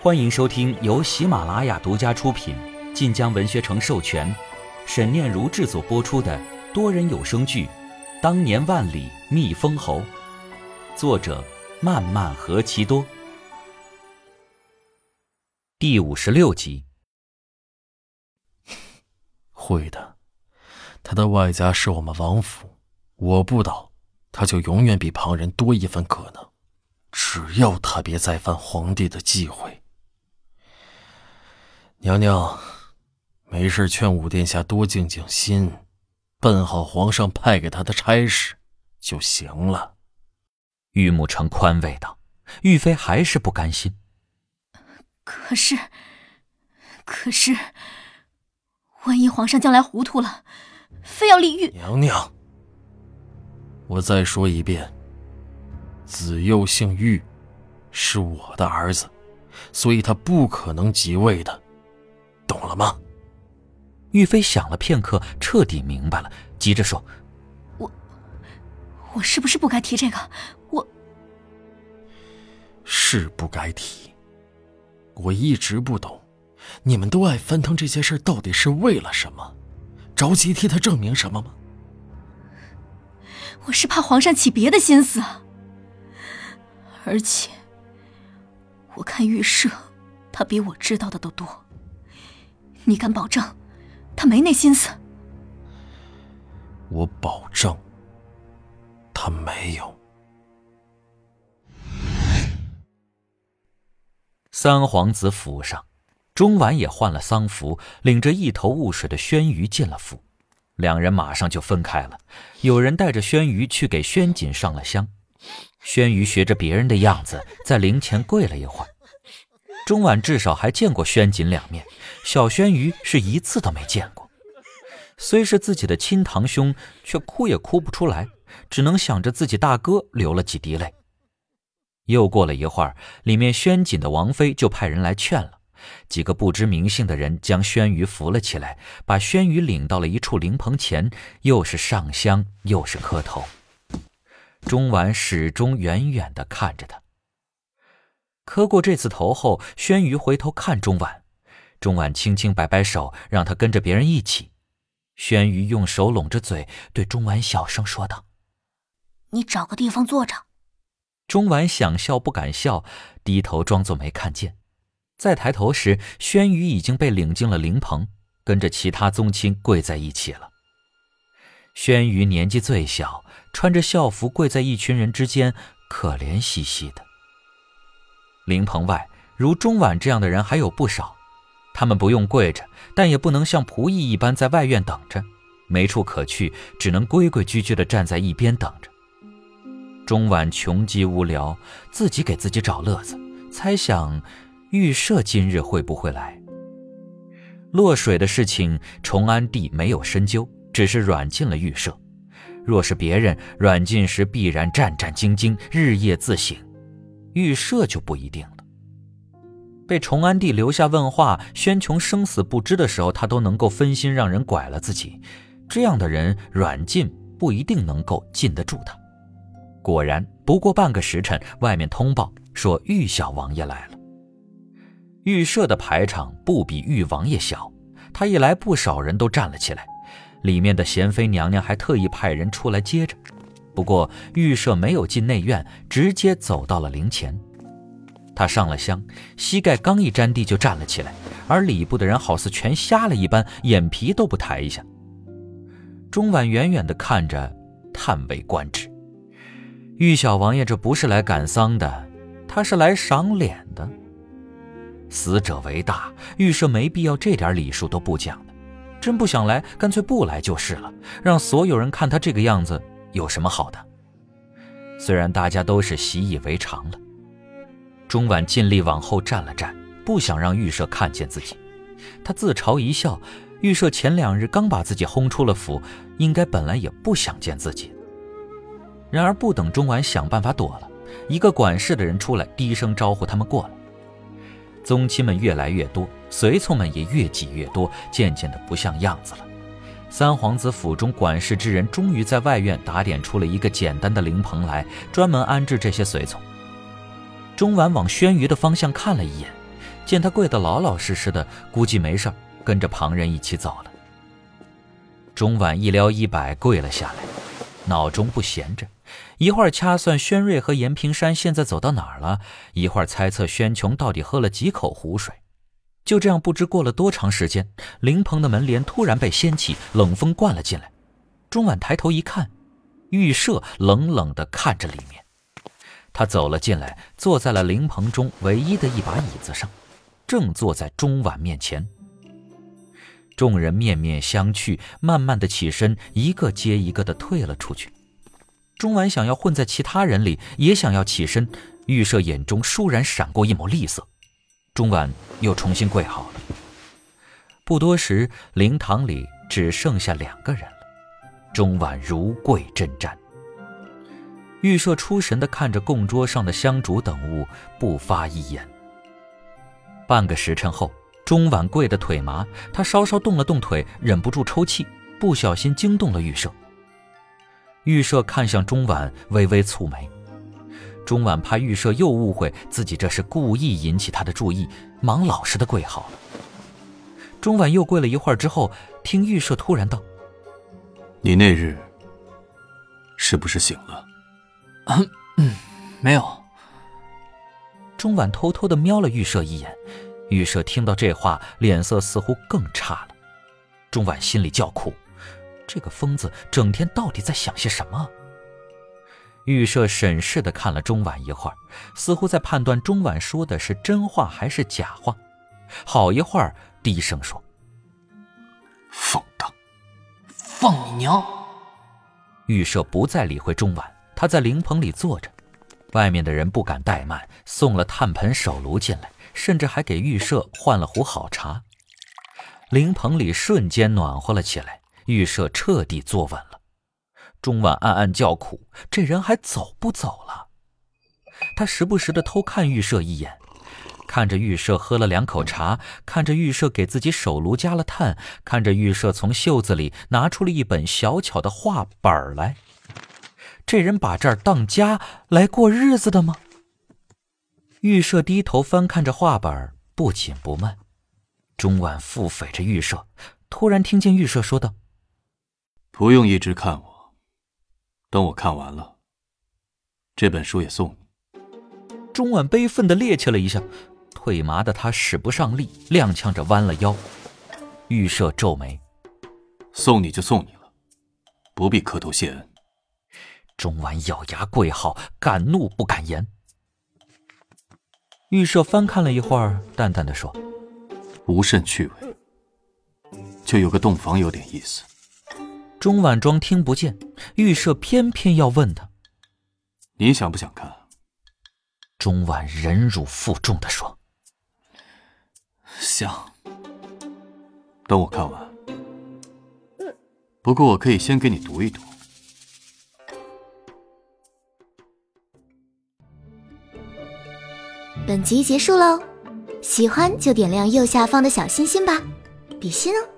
欢迎收听由喜马拉雅独家出品、晋江文学城授权、沈念如制作播出的多人有声剧《当年万里觅封侯》，作者漫漫何其多，第56集。 会的，他的外家是我们王府，我不倒，他就永远比旁人多一分可能，只要他别再犯皇帝的忌讳。娘娘，没事劝武殿下多静静心，办好皇上派给他的差事就行了。 玉木成宽慰道。玉妃还是不甘心。 可是，万一皇上将来糊涂了，非要立玉…… 娘娘，我再说一遍，子幼姓玉，是我的儿子，所以他不可能即位的，懂了吗？ 玉妃想了片刻，彻底明白了，急着说： 我是不是不该提这个？ 是不该提。我一直不懂，你们都爱翻腾这些事到底是为了什么？着急替他证明什么吗？ 我是怕皇上起别的心思，而且我看玉赦他比我知道的都多，你敢保证他没那心思？ 我保证他没有。 三皇子府上，钟婉也换了丧服，领着一头雾水的宣瑜进了府。两人马上就分开了，有人带着宣瑜去给宣瑾上了香。宣瑜学着别人的样子，在灵前跪了一会儿。钟婉至少还见过宣瑾两面，小宣瑜是一次都没见过。虽是自己的亲堂兄，却哭也哭不出来，只能想着自己大哥流了几滴泪。又过了一会儿，里面宣瑾的王妃就派人来劝了。几个不知名姓的人将宣瑜扶了起来，把宣瑜领到了一处灵棚前，又是上香又是磕头。钟婉始终远远地看着他。磕过这次头后，宣瑜回头看钟婉，钟婉轻轻摆摆手，让他跟着别人一起。宣瑜用手拢着嘴，对钟婉小声说道： 你找个地方坐着。 钟婉想笑不敢笑，低头装作没看见。再抬头时，宣瑜已经被领进了灵棚，跟着其他宗亲跪在一起了。宣瑜年纪最小，穿着校服跪在一群人之间，可怜兮兮的。灵棚外，如钟婉这样的人还有不少，他们不用跪着，但也不能像仆役一般在外院等着，没处可去，只能规规矩矩地站在一边等着。钟婉穷极无聊，自己给自己找乐子，猜想玉赦今日会不会来。落水的事情，崇安帝没有深究，只是软禁了玉赦。若是别人，软禁时必然战战兢兢，日夜自省。玉赦就不一定了。被崇安帝留下问话，宣琼生死不知的时候，他都能够分心让人拐了自己。这样的人软禁不一定能够禁得住他。果然，不过半个时辰，外面通报说玉小王爷来了。玉赦的排场不比玉王爷小，他一来，不少人都站了起来，里面的贤妃娘娘还特意派人出来接着。不过玉赦没有进内院，直接走到了灵前。他上了香，膝盖刚一沾地就站了起来，而礼部的人好似全瞎了一般，眼皮都不抬一下。钟婉远远地看着，叹为观止。玉小王爷这不是来赶丧的，他是来赏脸的。死者为大，玉赦没必要这点礼数都不讲的。真不想来，干脆不来就是了，让所有人看他这个样子有什么好的？虽然大家都是习以为常了。钟婉尽力往后站了站，不想让玉赦看见自己。他自嘲一笑，玉赦前2日刚把自己轰出了府，应该本来也不想见自己。然而不等钟婉想办法躲了，一个管事的人出来低声招呼他们过来。宗亲们越来越多，随从们也越挤越多，渐渐的不像样子了。三皇子府中管事之人终于在外院打点出了一个简单的灵棚来，专门安置这些随从。钟婉往宣瑜的方向看了一眼， 见他跪得老老实实的，估计没事，跟着旁人一起走了。钟婉一撩衣摆跪了下来，脑中不闲着，一会儿掐算宣瑞和严平山现在走到哪儿了，一会儿猜测宣琼到底喝了几口湖水。就这样不知过了多长时间，灵棚的门帘突然被掀起，冷风灌了进来。钟婉抬头一看，玉舍冷冷地看着里面。他走了进来，坐在了灵棚中唯一的一把椅子上，正坐在钟婉面前。众人面面相觑，慢慢的起身，一个接一个的退了出去。钟婉想要混在其他人里，也想要起身，玉舍眼中倏然闪过一抹厉色。钟婉又重新跪好了。不多时，灵堂里只剩下2个人了。钟婉如跪针毡。玉舍出神地看着供桌上的香烛等物，不发一言。半个时辰后，钟婉跪得腿麻，她稍稍动了动腿，忍不住抽泣，不小心惊动了玉舍。玉舍看向钟婉，微微蹙眉。钟婉怕玉舍又误会自己这是故意引起他的注意，忙老实的跪好了。钟婉又跪了一会儿之后，听玉舍突然道：“ 你那日是不是醒了？” 没有。 钟婉偷偷地瞄了玉舍一眼，玉舍听到这话，脸色似乎更差了。钟婉心里叫苦，这个疯子整天到底在想些什么？玉舍审视地看了钟婉一会儿，似乎在判断钟婉说的是真话还是假话。好一会儿，低声说：“ 放荡！ 放你娘！” 玉舍不再理会钟婉，他在灵棚里坐着。外面的人不敢怠慢，送了炭盆手炉进来，甚至还给玉舍换了壶好茶。灵棚里瞬间暖和了起来，玉舍彻底坐稳了。钟婉暗暗叫苦，这人还走不走了？他时不时地偷看玉舍一眼，看着玉舍喝了2口茶，看着玉舍给自己手炉加了炭，看着玉舍从袖子里拿出了一本小巧的画本来。这人把这儿当家来过日子的吗？玉舍低头翻看着画本，不紧不慢。钟婉腹诽着玉舍，突然听见玉舍说道：“ 不用一直看我，等我看完了，这本书也送你。” 钟婉悲愤地趔趄了一下，腿麻的他使不上力，踉跄着弯了腰。玉舍皱眉：“ 送你就送你了，不必磕头谢恩。” 钟婉咬牙跪好，敢怒不敢言。玉舍翻看了一会儿，淡淡地说：“ 无甚趣味，就有个洞房有点意思。” 钟婉装听不见，玉舍偏偏要问他：“ 你想不想看？” 钟婉忍辱负重地说：“ 想。” 等我看完。不过我可以先给你读一读。 本集结束喽，喜欢就点亮右下方的小心心吧，比心哦。